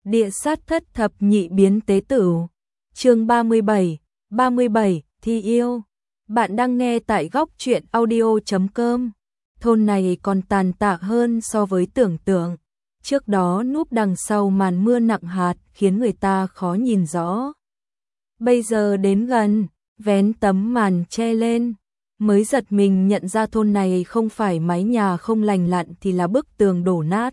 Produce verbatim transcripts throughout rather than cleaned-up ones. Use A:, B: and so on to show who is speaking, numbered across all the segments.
A: Địa sát thất thập nhị biến tế tử. Chương ba mươi bảy, ba mươi bảy, thi yêu. Bạn đang nghe tại góc truyện audio chấm com. Thôn này còn tàn tạ hơn so với tưởng tượng. Trước đó núp đằng sau màn mưa nặng hạt khiến người ta khó nhìn rõ. Bây giờ đến gần, vén tấm màn che lên, mới giật mình nhận ra thôn này không phải mái nhà không lành lặn thì là bức tường đổ nát.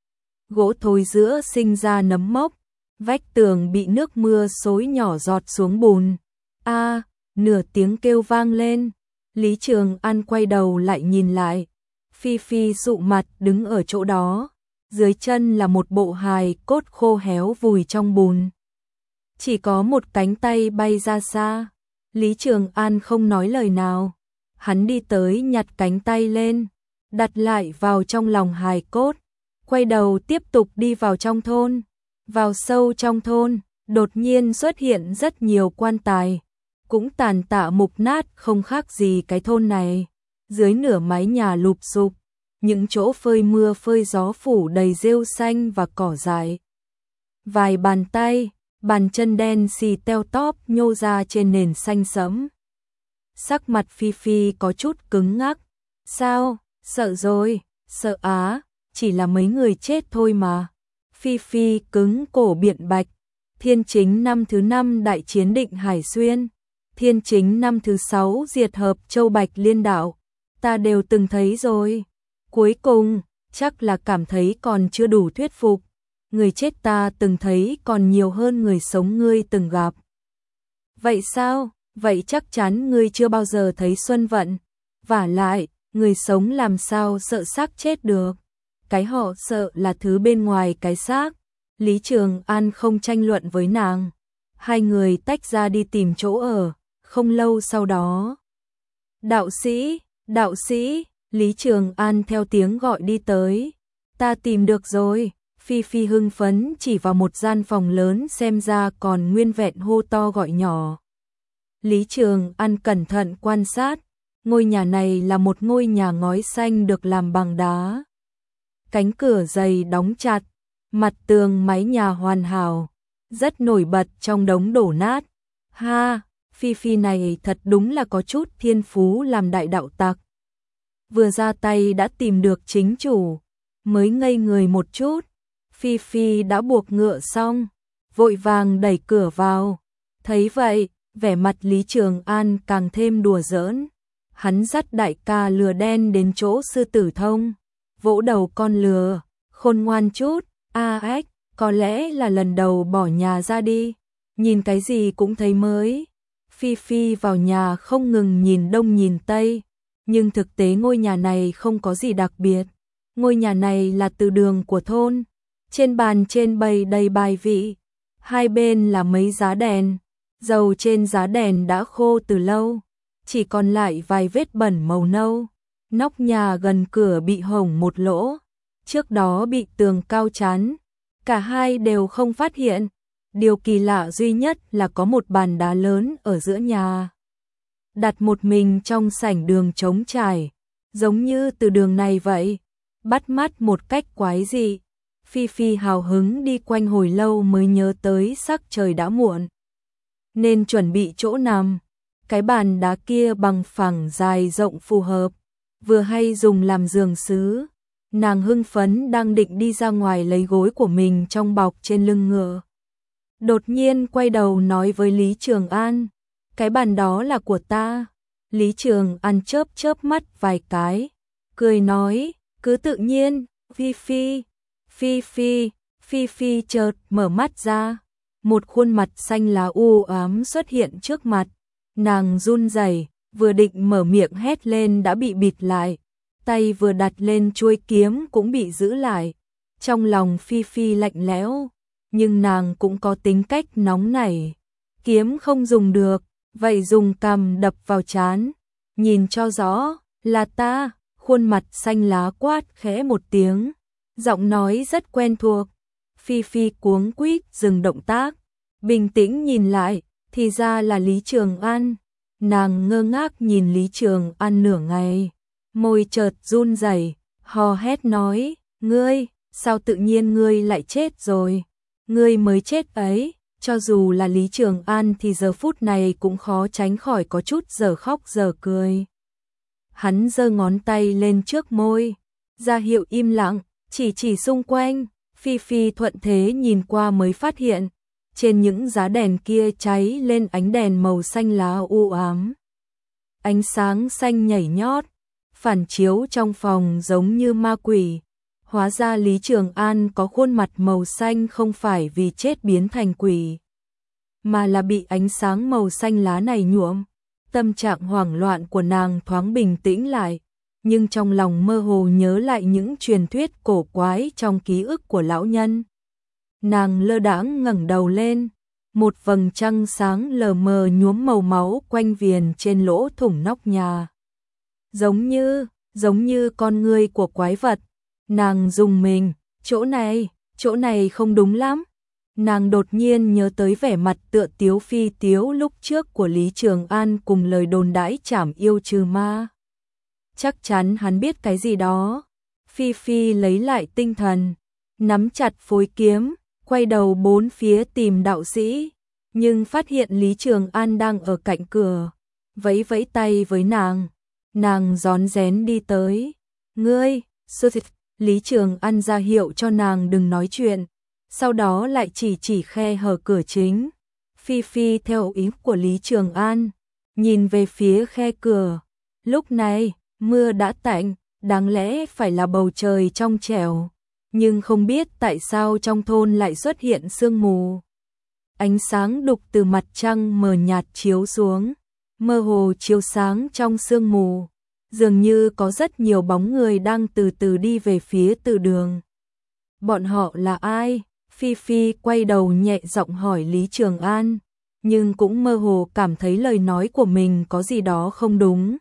A: Gỗ thối giữa sinh ra nấm mốc, vách tường bị nước mưa xối nhỏ giọt xuống bùn. A, nửa tiếng kêu vang lên. Lý Trường An quay đầu lại nhìn lại. Phi Phi sụ mặt đứng ở chỗ đó, dưới chân là một bộ hài cốt khô héo vùi trong bùn. Chỉ có một cánh tay bay ra xa. Lý Trường An không nói lời nào. Hắn đi tới nhặt cánh tay lên, đặt lại vào trong lòng hài cốt, quay đầu tiếp tục đi vào trong thôn. Vào sâu trong thôn, đột nhiên xuất hiện rất nhiều quan tài, cũng tàn tạ mục nát không khác gì cái thôn này. Dưới nửa mái nhà lụp xụp, những chỗ phơi mưa phơi gió phủ đầy rêu xanh và cỏ dại. Vài bàn tay, bàn chân đen xì teo tóp nhô ra trên nền xanh sẫm. Sắc mặt Phi Phi có chút cứng ngắc. Sao, sợ rồi, sợ á, chỉ là mấy người chết thôi mà. Phi Phi cứng cổ biện bạch. Thiên chính năm thứ năm đại chiến Định Hải Xuyên, thiên chính năm thứ sáu diệt hợp Châu Bạch Liên Đạo, ta đều từng thấy rồi. Cuối cùng, chắc là cảm thấy còn chưa đủ thuyết phục. Người chết ta từng thấy còn nhiều hơn người sống ngươi từng gặp. Vậy sao? Vậy chắc chắn ngươi chưa bao giờ thấy Xuân Vận. Vả lại, người sống làm sao sợ xác chết được. Cái họ sợ là thứ bên ngoài cái xác. Lý Trường An không tranh luận với nàng. Hai người tách ra đi tìm chỗ ở. Không lâu sau đó, đạo sĩ, đạo sĩ, Lý Trường An theo tiếng gọi đi tới. Ta tìm được rồi. Phi Phi hưng phấn chỉ vào một gian phòng lớn xem ra còn nguyên vẹn hô to gọi nhỏ. Lý Trường An cẩn thận quan sát. Ngôi nhà này là một ngôi nhà ngói xanh được làm bằng đá. Cánh cửa dày đóng chặt, mặt tường mái nhà hoàn hảo, rất nổi bật trong đống đổ nát. Ha, Phi Phi này thật đúng là có chút thiên phú làm đại đạo tặc. Vừa ra tay đã tìm được chính chủ, mới ngây người một chút. Phi Phi đã buộc ngựa xong, vội vàng đẩy cửa vào. Thấy vậy, vẻ mặt Lý Trường An càng thêm đùa giỡn. Hắn dắt đại ca lừa đen đến chỗ sư tử thông, vỗ đầu con lừa, khôn ngoan chút. A ếch, có lẽ là lần đầu bỏ nhà ra đi, nhìn cái gì cũng thấy mới. Phi Phi vào nhà không ngừng nhìn đông nhìn tây, nhưng thực tế ngôi nhà này không có gì đặc biệt. Ngôi nhà này là từ đường của thôn. Trên bàn trên bày đầy bài vị, hai bên là mấy giá đèn, dầu trên giá đèn đã khô từ lâu, chỉ còn lại vài vết bẩn màu nâu. Nóc nhà gần cửa bị hổng một lỗ, trước đó bị tường cao chắn, cả hai đều không phát hiện. Điều kỳ lạ duy nhất là có một bàn đá lớn ở giữa nhà, đặt một mình trong sảnh đường trống trải, giống như từ đường này vậy, bắt mắt một cách quái dị. Phi Phi hào hứng đi quanh hồi lâu mới nhớ tới sắc trời đã muộn, nên chuẩn bị chỗ nằm. Cái bàn đá kia bằng phẳng dài rộng phù hợp, vừa hay dùng làm giường sứ. Nàng hưng phấn đang định đi ra ngoài lấy gối của mình trong bọc trên lưng ngựa. Đột nhiên quay đầu nói với Lý Trường An, cái bàn đó là của ta. Lý Trường An chớp chớp mắt vài cái, cười nói, cứ tự nhiên. Phi Phi, Phi Phi, Phi Phi chợt mở mắt ra, một khuôn mặt xanh lá u ám xuất hiện trước mặt. Nàng run rẩy, vừa định mở miệng hét lên đã bị bịt lại, tay vừa đặt lên chuôi kiếm cũng bị giữ lại. Trong lòng Phi Phi lạnh lẽo, nhưng nàng cũng có tính cách nóng nảy. Kiếm không dùng được, vậy dùng cằm đập vào trán. Nhìn cho rõ, là ta. Khuôn mặt xanh lá quát khẽ một tiếng, giọng nói rất quen thuộc. Phi Phi cuống quýt dừng động tác, bình tĩnh nhìn lại, thì ra là Lý Trường An. Nàng ngơ ngác nhìn Lý Trường An nửa ngày, môi chợt run rẩy, hò hét nói, ngươi, sao tự nhiên ngươi lại chết rồi? Ngươi mới chết ấy. Cho dù là Lý Trường An thì giờ phút này cũng khó tránh khỏi có chút giờ khóc giờ cười. Hắn giơ ngón tay lên trước môi, ra hiệu im lặng, chỉ chỉ xung quanh. Phi Phi thuận thế nhìn qua mới phát hiện, trên những giá đèn kia cháy lên ánh đèn màu xanh lá u ám. Ánh sáng xanh nhảy nhót, phản chiếu trong phòng giống như ma quỷ. Hóa ra Lý Trường An có khuôn mặt màu xanh không phải vì chết biến thành quỷ, mà là bị ánh sáng màu xanh lá này nhuộm. Tâm trạng hoảng loạn của nàng thoáng bình tĩnh lại, nhưng trong lòng mơ hồ nhớ lại những truyền thuyết cổ quái trong ký ức của lão nhân. Nàng lơ đãng ngẩng đầu lên, một vầng trăng sáng lờ mờ nhuốm màu máu quanh viền trên lỗ thủng nóc nhà. Giống như, giống như con ngươi của quái vật. Nàng rùng mình, chỗ này, chỗ này không đúng lắm. Nàng đột nhiên nhớ tới vẻ mặt tựa tiếu phi tiếu lúc trước của Lý Trường An cùng lời đồn đãi trảm yêu trừ ma. Chắc chắn hắn biết cái gì đó. Phi Phi lấy lại tinh thần, nắm chặt phối kiếm, quay đầu bốn phía tìm đạo sĩ, nhưng phát hiện Lý Trường An đang ở cạnh cửa, vẫy vẫy tay với nàng. Nàng rón rén đi tới. Ngươi, sư thịt. Lý Trường An ra hiệu cho nàng đừng nói chuyện, sau đó lại chỉ chỉ khe hở cửa chính. Phi Phi theo ý của Lý Trường An, nhìn về phía khe cửa. Lúc này, mưa đã tạnh, đáng lẽ phải là bầu trời trong trẻo, nhưng không biết tại sao trong thôn lại xuất hiện sương mù. Ánh sáng đục từ mặt trăng mờ nhạt chiếu xuống, mơ hồ chiếu sáng trong sương mù. Dường như có rất nhiều bóng người đang từ từ đi về phía từ đường. Bọn họ là ai? Phi Phi quay đầu nhẹ giọng hỏi Lý Trường An, nhưng cũng mơ hồ cảm thấy lời nói của mình có gì đó không đúng.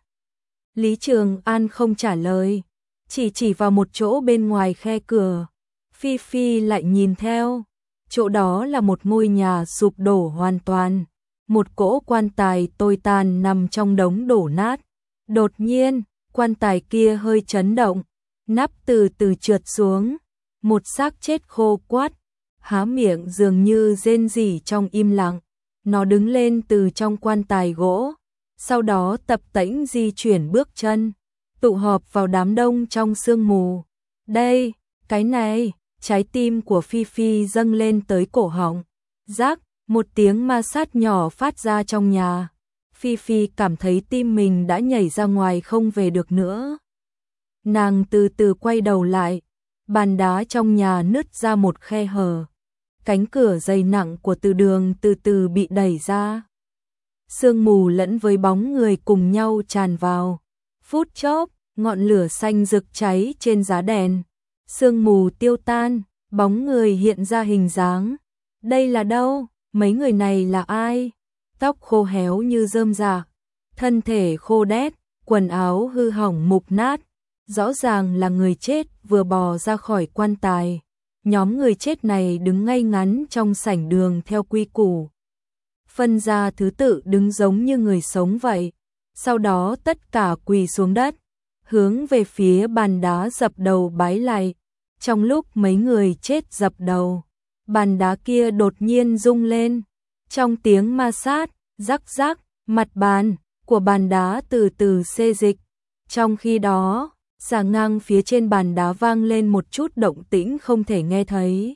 A: Lý Trường An không trả lời, chỉ chỉ vào một chỗ bên ngoài khe cửa. Phi Phi lại nhìn theo, chỗ đó là một ngôi nhà sụp đổ hoàn toàn, một cỗ quan tài tồi tàn nằm trong đống đổ nát. Đột nhiên, quan tài kia hơi chấn động, nắp từ từ trượt xuống, một xác chết khô quắt, há miệng dường như rên rỉ trong im lặng. Nó đứng lên từ trong quan tài gỗ, sau đó tập tễnh di chuyển bước chân, tụ họp vào đám đông trong sương mù. Đây, cái này, trái tim của Phi Phi dâng lên tới cổ họng. Rắc, một tiếng ma sát nhỏ phát ra trong nhà. Phi Phi cảm thấy tim mình đã nhảy ra ngoài không về được nữa. Nàng từ từ quay đầu lại, bàn đá trong nhà nứt ra một khe hở. Cánh cửa dày nặng của từ đường từ từ bị đẩy ra. Sương mù lẫn với bóng người cùng nhau tràn vào. Phút chốc, ngọn lửa xanh rực cháy trên giá đèn. Sương mù tiêu tan, bóng người hiện ra hình dáng. Đây là đâu? Mấy người này là ai? Tóc khô héo như rơm rạ, thân thể khô đét, quần áo hư hỏng mục nát, rõ ràng là người chết vừa bò ra khỏi quan tài. Nhóm người chết này đứng ngay ngắn trong sảnh đường theo quy củ, phân ra thứ tự đứng giống như người sống vậy. Sau đó tất cả quỳ xuống đất, hướng về phía bàn đá dập đầu bái lạy. Trong lúc mấy người chết dập đầu, bàn đá kia đột nhiên rung lên. Trong tiếng ma sát, rắc rắc, mặt bàn của bàn đá từ từ xê dịch. Trong khi đó, xà ngang phía trên bàn đá vang lên một chút động tĩnh không thể nghe thấy.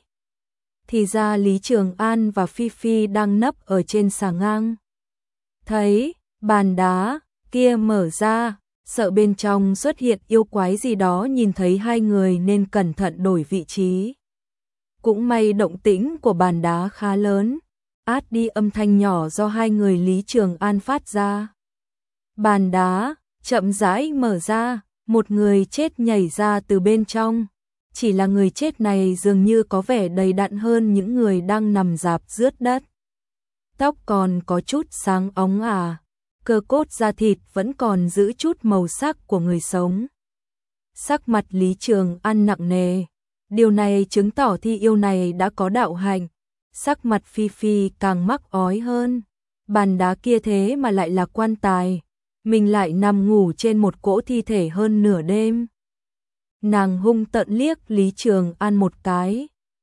A: Thì ra Lý Trường An và Phi Phi đang nấp ở trên xà ngang. Thấy bàn đá kia mở ra, sợ bên trong xuất hiện yêu quái gì đó, nhìn thấy hai người nên cẩn thận đổi vị trí. Cũng may động tĩnh của bàn đá khá lớn, át đi âm thanh nhỏ do hai người Lý Trường An phát ra. Bàn đá chậm rãi mở ra, một người chết nhảy ra từ bên trong. Chỉ là người chết này dường như có vẻ đầy đặn hơn những người đang nằm rạp rướt đất. Tóc còn có chút sáng óng ả, cơ cốt da thịt vẫn còn giữ chút màu sắc của người sống. Sắc mặt Lý Trường An nặng nề, điều này chứng tỏ thi yêu này đã có đạo hạnh. Sắc mặt Phi Phi càng mắc ói hơn, bàn đá kia thế mà lại là quan tài, mình lại nằm ngủ trên một cỗ thi thể hơn nửa đêm. Nàng hung tợn liếc Lý Trường An một cái,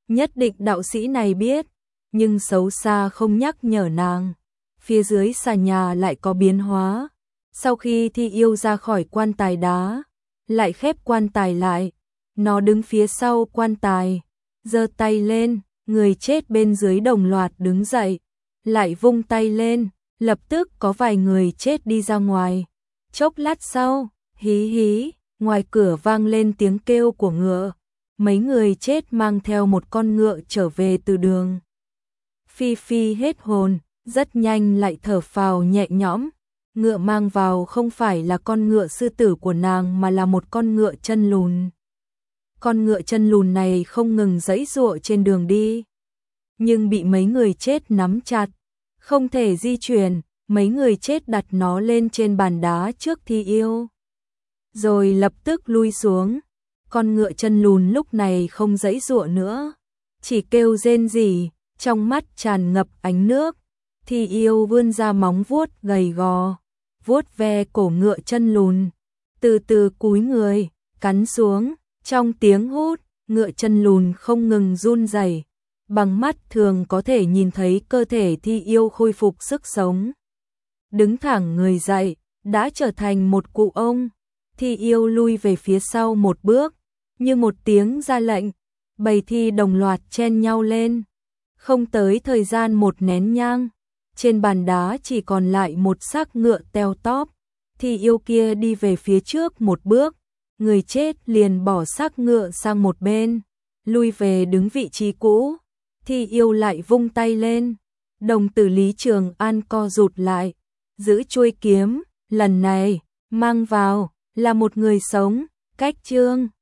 A: Nhất định đạo sĩ này biết, nhưng xấu xa không nhắc nhở nàng. Phía dưới xà nhà lại có biến hóa. Sau khi Thi Yêu ra khỏi quan tài đá, lại khép quan tài lại. Nó đứng phía sau quan tài, giơ tay lên, người chết bên dưới đồng loạt đứng dậy, lại vung tay lên, lập tức có vài người chết đi ra ngoài. Chốc lát sau, hí hí, ngoài cửa vang lên tiếng kêu của ngựa. Mấy người chết mang theo một con ngựa trở về từ đường. Phi Phi hết hồn, rất nhanh lại thở phào nhẹ nhõm. Ngựa mang vào không phải là con ngựa sư tử của nàng mà là một con ngựa chân lùn. Con ngựa chân lùn này không ngừng giãy giụa trên đường đi, nhưng bị mấy người chết nắm chặt, không thể di chuyển. Mấy người chết đặt nó lên trên bàn đá trước Thi Yêu, rồi lập tức lui xuống. Con ngựa chân lùn lúc này không giãy giụa nữa, chỉ kêu rên rỉ, trong mắt tràn ngập ánh nước. Thi Yêu vươn ra móng vuốt gầy gò, vuốt ve cổ ngựa chân lùn, từ từ cúi người, cắn xuống. Trong tiếng hút, ngựa chân lùn không ngừng run rẩy, bằng mắt thường có thể nhìn thấy cơ thể Thi Yêu khôi phục sức sống. Đứng thẳng người dậy, đã trở thành một cụ ông. Thi Yêu lui về phía sau một bước, như một tiếng ra lệnh, bầy thi đồng loạt chen nhau lên. Không tới thời gian một nén nhang, trên bàn đá chỉ còn lại một xác ngựa teo tóp. Thi Yêu kia đi về phía trước một bước, người chết liền bỏ xác ngựa sang một bên, lui về đứng vị trí cũ. Thi Yêu lại vung tay lên, đồng tử Lý Trường An co rụt lại, giữ chuôi kiếm, lần này mang vào là một người sống. Cách chương